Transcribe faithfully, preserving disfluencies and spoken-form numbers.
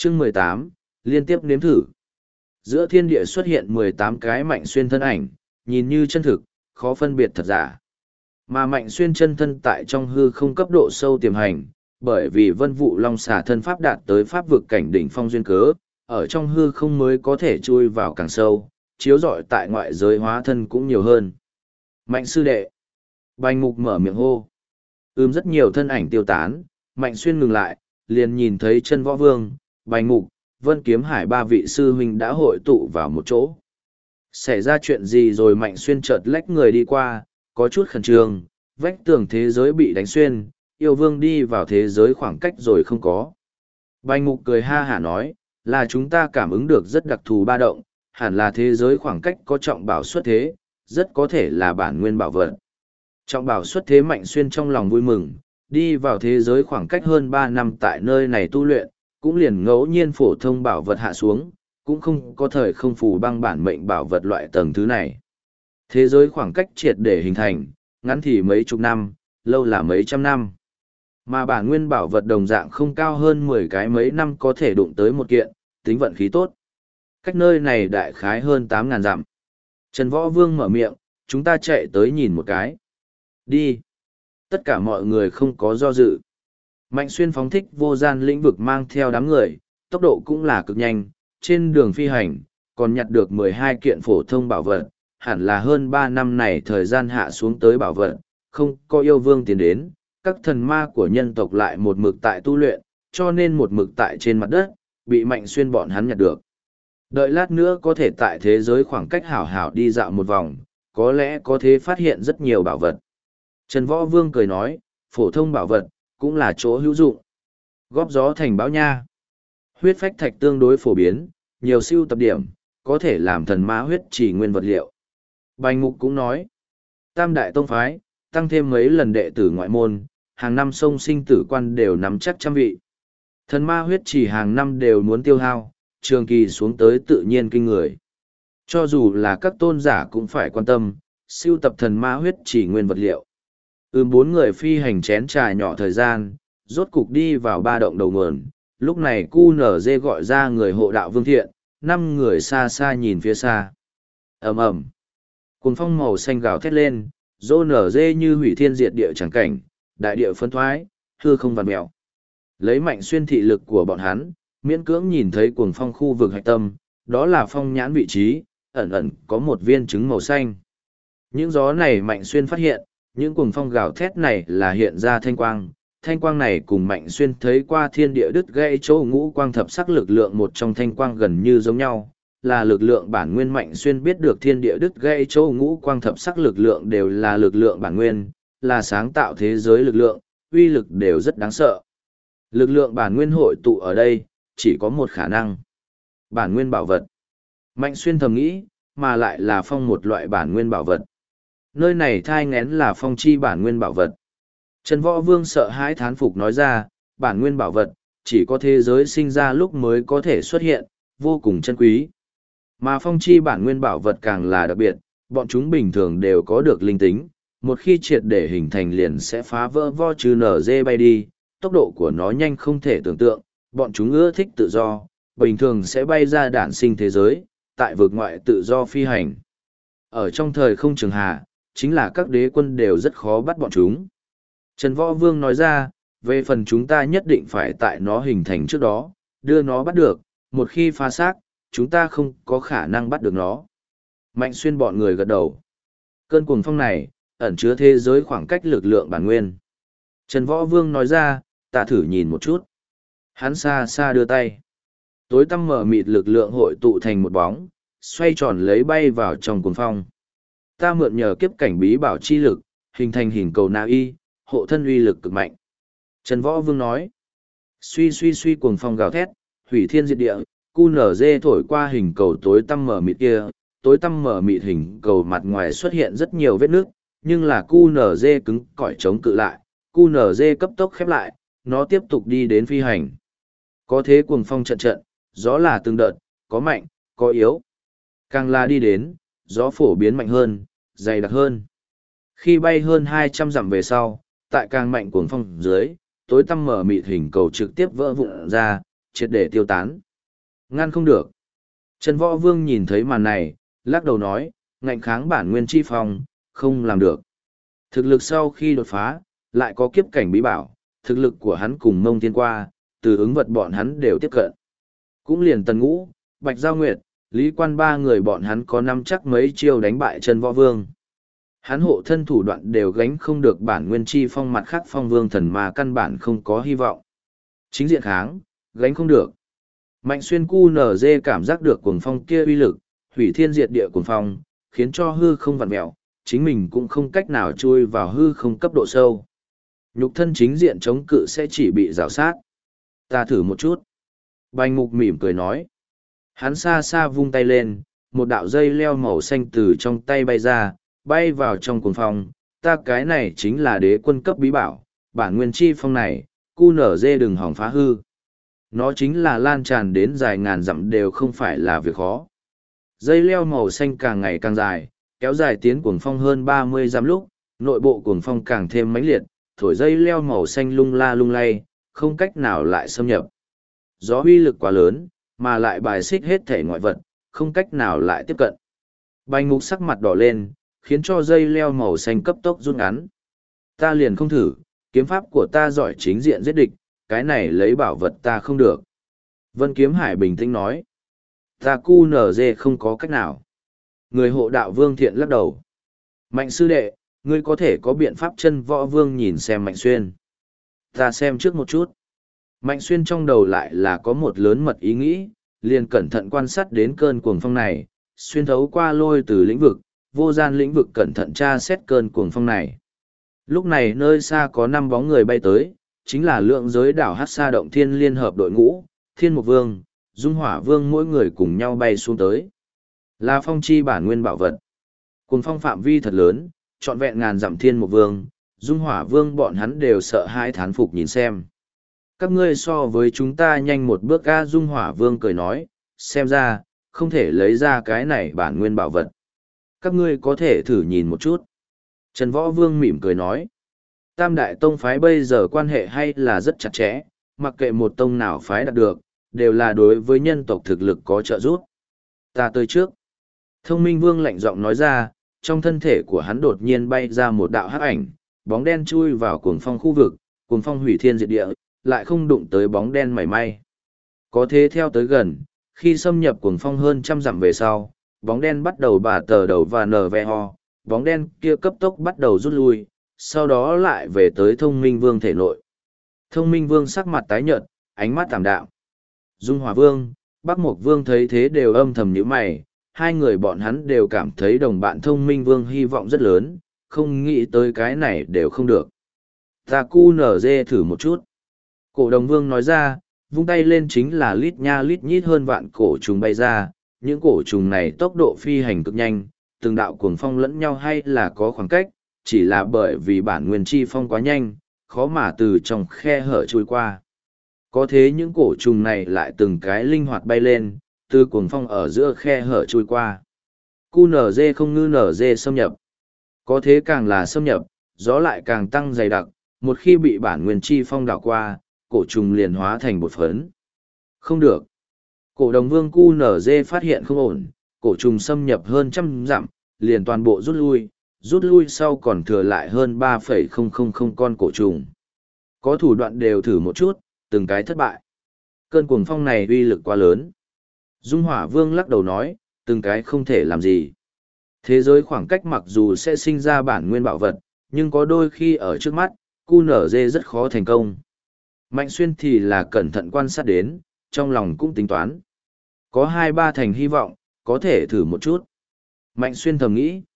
Chương mười tám, liên tiếp nếm thử. Giữa thiên địa xuất hiện mười tám cái Mạnh Xuyên thân ảnh, nhìn như chân thực, khó phân biệt thật giả. Mà Mạnh Xuyên chân thân tại trong hư không cấp độ sâu tiềm hành, bởi vì Vân Vụ Long xà thân pháp đạt tới pháp vực cảnh đỉnh phong duyên cớ, ở trong hư không mới có thể chui vào càng sâu, chiếu rọi tại ngoại giới hóa thân cũng nhiều hơn. Mạnh sư đệ. Bành Mục mở miệng hô. Ưm rất nhiều thân ảnh tiêu tán, Mạnh Xuyên ngừng lại, liền nhìn thấy chân võ vương, Bành Mục, Vân Kiếm Hải ba vị sư huynh đã hội tụ vào một chỗ. Xảy ra chuyện gì rồi? Mạnh Xuyên chợt lách người đi qua, có chút khẩn trương, vách tường thế giới bị đánh xuyên, yêu vương đi vào thế giới khoảng cách rồi không có. Bành Mục cười ha hả nói, là chúng ta cảm ứng được rất đặc thù ba động, hẳn là thế giới khoảng cách có trọng bảo xuất thế, rất có thể là bản nguyên bảo vật. Trọng bảo xuất thế. Mạnh Xuyên trong lòng vui mừng, đi vào thế giới khoảng cách hơn ba năm tại nơi này tu luyện, cũng liền ngẫu nhiên phổ thông bảo vật hạ xuống, cũng không có thời không phù băng bản mệnh bảo vật loại tầng thứ này. Thế giới khoảng cách triệt để hình thành, ngắn thì mấy chục năm, lâu là mấy trăm năm. Mà bản nguyên bảo vật đồng dạng không cao hơn mười cái mấy năm có thể đụng tới một kiện, tính vận khí tốt. Cách nơi này đại khái hơn tám ngàn dặm. Trần Võ Vương mở miệng, chúng ta chạy tới nhìn một cái. Đi. Tất cả mọi người không có do dự. Mạnh Xuyên phóng thích vô gian lĩnh vực mang theo đám người, tốc độ cũng là cực nhanh, trên đường phi hành, còn nhặt được mười hai kiện phổ thông bảo vật, hẳn là hơn ba năm này thời gian hạ xuống tới bảo vật, không có yêu vương tiến đến, các thần ma của nhân tộc lại một mực tại tu luyện, cho nên một mực tại trên mặt đất, bị Mạnh Xuyên bọn hắn nhặt được. Đợi lát nữa có thể tại thế giới khoảng cách hảo hảo đi dạo một vòng, có lẽ có thể phát hiện rất nhiều bảo vật. Trần Võ Vương cười nói, phổ thông bảo vật, cũng là chỗ hữu dụng. Góp gió thành bão nha. Huyết phách thạch tương đối phổ biến, nhiều siêu tập điểm, có thể làm thần ma huyết chỉ nguyên vật liệu. Bành Mục cũng nói, Tam Đại Tông Phái, tăng thêm mấy lần đệ tử ngoại môn, hàng năm sông sinh tử quan đều nắm chắc trăm vị. Thần ma huyết chỉ hàng năm đều muốn tiêu hao, trường kỳ xuống tới tự nhiên kinh người. Cho dù là các tôn giả cũng phải quan tâm, siêu tập thần ma huyết chỉ nguyên vật liệu. Ừm bốn người phi hành chén trà nhỏ thời gian, rốt cục đi vào ba động đầu nguồn. Lúc này cu nở dê gọi ra người hộ đạo Vương Thiện, năm người xa xa nhìn phía xa. ầm ầm, cuồng phong màu xanh gào thét lên, rô nở dê như hủy thiên diệt địa chẳng cảnh, đại địa phân thoái, hư không vằn mèo. Lấy Mạnh Xuyên thị lực của bọn hắn, miễn cưỡng nhìn thấy cuồng phong khu vực hạch tâm, đó là phong nhãn vị trí, ẩn ẩn có một viên trứng màu xanh. Những gió này Mạnh Xuyên phát hiện, những cuồng phong gào thét này là hiện ra thanh quang. Thanh quang này cùng Mạnh Xuyên thấy qua thiên địa đứt gãy chỗ ngũ quang thập sắc lực lượng một trong thanh quang gần như giống nhau, là lực lượng bản nguyên. Mạnh Xuyên biết được thiên địa đứt gãy chỗ ngũ quang thập sắc lực lượng đều là lực lượng bản nguyên, là sáng tạo thế giới lực lượng, uy lực đều rất đáng sợ. Lực lượng bản nguyên hội tụ ở đây, chỉ có một khả năng. Bản nguyên bảo vật. Mạnh Xuyên thầm nghĩ, mà lại là phong một loại bản nguyên bảo vật. Nơi này thai ngén là phong chi bản nguyên bảo vật. Trần Võ Vương sợ hãi thán phục nói ra, bản nguyên bảo vật, chỉ có thế giới sinh ra lúc mới có thể xuất hiện, vô cùng chân quý. Mà phong chi bản nguyên bảo vật càng là đặc biệt, bọn chúng bình thường đều có được linh tính, một khi triệt để hình thành liền sẽ phá vỡ vo trừ nở dê bay đi, tốc độ của nó nhanh không thể tưởng tượng, bọn chúng ưa thích tự do, bình thường sẽ bay ra đản sinh thế giới, tại vực ngoại tự do phi hành. Ở trong thời không trường hà, chính là các đế quân đều rất khó bắt bọn chúng. Trần Võ Vương nói ra, về phần chúng ta nhất định phải tại nó hình thành trước đó, đưa nó bắt được, một khi phá xác, chúng ta không có khả năng bắt được nó. Mạnh Xuyên bọn người gật đầu. Cơn cuồng phong này, ẩn chứa thế giới khoảng cách lực lượng bản nguyên. Trần Võ Vương nói ra, ta thử nhìn một chút. Hắn xa xa đưa tay. Tối tăm mở mịt lực lượng hội tụ thành một bóng, xoay tròn lấy bay vào trong cuồng phong. Ta mượn nhờ kiếp cảnh bí bảo chi lực, hình thành hình cầu Na Y, hộ thân uy lực cực mạnh. Trần Võ Vương nói. Suy suy suy cuồng phong gào thét, hủy thiên diệt địa, cu nở dê thổi qua hình cầu tối tăm mở mịt kia, tối tăm mở mịt hình cầu mặt ngoài xuất hiện rất nhiều vết nước, nhưng là cu nở dê cứng cỏi chống cự lại, cu nở dê cấp tốc khép lại, nó tiếp tục đi đến phi hành. Có thế cuồng phong trận trận, gió là từng đợt, có mạnh, có yếu. Càng là đi đến, gió phổ biến mạnh hơn, dày đặc hơn. Khi bay hơn hai trăm dặm về sau, tại càng mạnh cuồng phong dưới, tối tăm mở mịt hình cầu trực tiếp vỡ vụn ra, triệt để tiêu tán. Ngăn không được. Trần Võ Vương nhìn thấy màn này, lắc đầu nói, ngạnh kháng bản nguyên chi phong, không làm được. Thực lực sau khi đột phá, lại có kiếp cảnh bí bảo, thực lực của hắn cùng Mông Thiên qua, từ ứng vật bọn hắn đều tiếp cận. Cũng liền Tần Ngũ, Bạch Giao Nguyệt, Lý Quan ba người bọn hắn có năm chắc mấy chiêu đánh bại Trần Võ Vương. Hắn hộ thân thủ đoạn đều gánh không được bản nguyên chi phong, mặt khác phong vương thần mà căn bản không có hy vọng. Chính diện kháng, gánh không được. Mạnh xuyên cu nở dê cảm giác được cuồng phong kia uy lực, hủy thiên diệt địa cuồng phong, khiến cho hư không vặn mẹo, chính mình cũng không cách nào chui vào hư không cấp độ sâu. Nhục thân chính diện chống cự sẽ chỉ bị rào sát. Ta thử một chút. Bành Mục mỉm cười nói. Hắn xa xa vung tay lên, một đạo dây leo màu xanh từ trong tay bay ra, bay vào trong cuồng phong. Ta cái này chính là đế quân cấp bí bảo, bản nguyên chi phong này, cu nở dê đừng hỏng phá hư. Nó chính là lan tràn đến dài ngàn dặm đều không phải là việc khó. Dây leo màu xanh càng ngày càng dài, kéo dài tiến cuồng phong hơn ba mươi dặm lúc, nội bộ cuồng phong càng thêm mãnh liệt, thổi dây leo màu xanh lung la lung lay, không cách nào lại xâm nhập. Gió uy lực quá lớn, mà lại bài xích hết thể ngoại vật, không cách nào lại tiếp cận. Bành Mục sắc mặt đỏ lên, khiến cho dây leo màu xanh cấp tốc rút ngắn. Ta liền không thử, kiếm pháp của ta giỏi chính diện giết địch, cái này lấy bảo vật ta không được. Vân Kiếm Hải bình tĩnh nói. Ta cu nở dê không có cách nào. Người hộ đạo Vương Thiện lắc đầu. Mạnh sư đệ, ngươi có thể có biện pháp. Chân Võ Vương nhìn xem Mạnh Xuyên. Ta xem trước một chút. Mạnh Xuyên trong đầu lại là có một lớn mật ý nghĩ, liền cẩn thận quan sát đến cơn cuồng phong này, xuyên thấu qua lôi từ lĩnh vực, vô gian lĩnh vực cẩn thận tra xét cơn cuồng phong này. Lúc này nơi xa có năm bóng người bay tới, chính là lượng giới đảo Hát Sa Động Thiên liên hợp đội ngũ, Thiên Mục Vương, Dung Hỏa Vương mỗi người cùng nhau bay xuống tới. Là phong chi bản nguyên bảo vật. Cuồng phong phạm vi thật lớn, trọn vẹn ngàn dặm. Thiên Mục Vương, Dung Hỏa Vương bọn hắn đều sợ hãi thán phục nhìn xem. Các ngươi so với chúng ta nhanh một bước. A Dung Hỏa Vương cười nói, xem ra, không thể lấy ra cái này bản nguyên bảo vật. Các ngươi có thể thử nhìn một chút. Trần Võ Vương mỉm cười nói, Tam đại tông phái bây giờ quan hệ hay là rất chặt chẽ, mặc kệ một tông nào phái đạt được, đều là đối với nhân tộc thực lực có trợ giúp. Ta tới trước. Thông Minh Vương lạnh giọng nói ra, trong thân thể của hắn đột nhiên bay ra một đạo hắc ảnh, bóng đen chui vào cuồng phong khu vực, cuồng phong hủy thiên diệt địa, lại không đụng tới bóng đen mảy may. Có thế theo tới gần, khi xâm nhập cuồng phong hơn trăm dặm về sau, bóng đen bắt đầu bả tờ đầu và nở ve ho, bóng đen kia cấp tốc bắt đầu rút lui, sau đó lại về tới Thông Minh Vương thể nội. Thông Minh Vương sắc mặt tái nhợt, ánh mắt tảm đạm. Dung Hỏa Vương, Bắc Mộc Vương thấy thế đều âm thầm nhíu mày, hai người bọn hắn đều cảm thấy đồng bạn Thông Minh Vương hy vọng rất lớn, không nghĩ tới cái này đều không được. Ta cu nở dê thử một chút. Cổ Đồng Vương nói ra, vung tay lên chính là lít nha lít nhít hơn vạn cổ trùng bay ra, những cổ trùng này tốc độ phi hành cực nhanh, từng đạo cuồng phong lẫn nhau hay là có khoảng cách, chỉ là bởi vì bản nguyên chi phong quá nhanh, khó mà từ trong khe hở trôi qua. Có thế những cổ trùng này lại từng cái linh hoạt bay lên, từ cuồng phong ở giữa khe hở trôi qua. Cu nở dê không ngư nở dê xâm nhập. Có thế càng là xâm nhập, gió lại càng tăng dày đặc, một khi bị bản nguyên chi phong đảo qua, cổ trùng liền hóa thành bột phấn. Không được. Cổ Đồng Vương cu nở dê phát hiện không ổn, cổ trùng xâm nhập hơn trăm dặm, liền toàn bộ rút lui, rút lui sau còn thừa lại hơn ba phẩy không không không con cổ trùng. Có thủ đoạn đều thử một chút, từng cái thất bại. Cơn cuồng phong này uy lực quá lớn. Dung Hỏa Vương lắc đầu nói, từng cái không thể làm gì. Thế giới khoảng cách mặc dù sẽ sinh ra bản nguyên bảo vật, nhưng có đôi khi ở trước mắt, cu nở dê rất khó thành công. Mạnh Xuyên thì là cẩn thận quan sát đến, trong lòng cũng tính toán. Có hai ba thành hy vọng, có thể thử một chút. Mạnh Xuyên thầm nghĩ.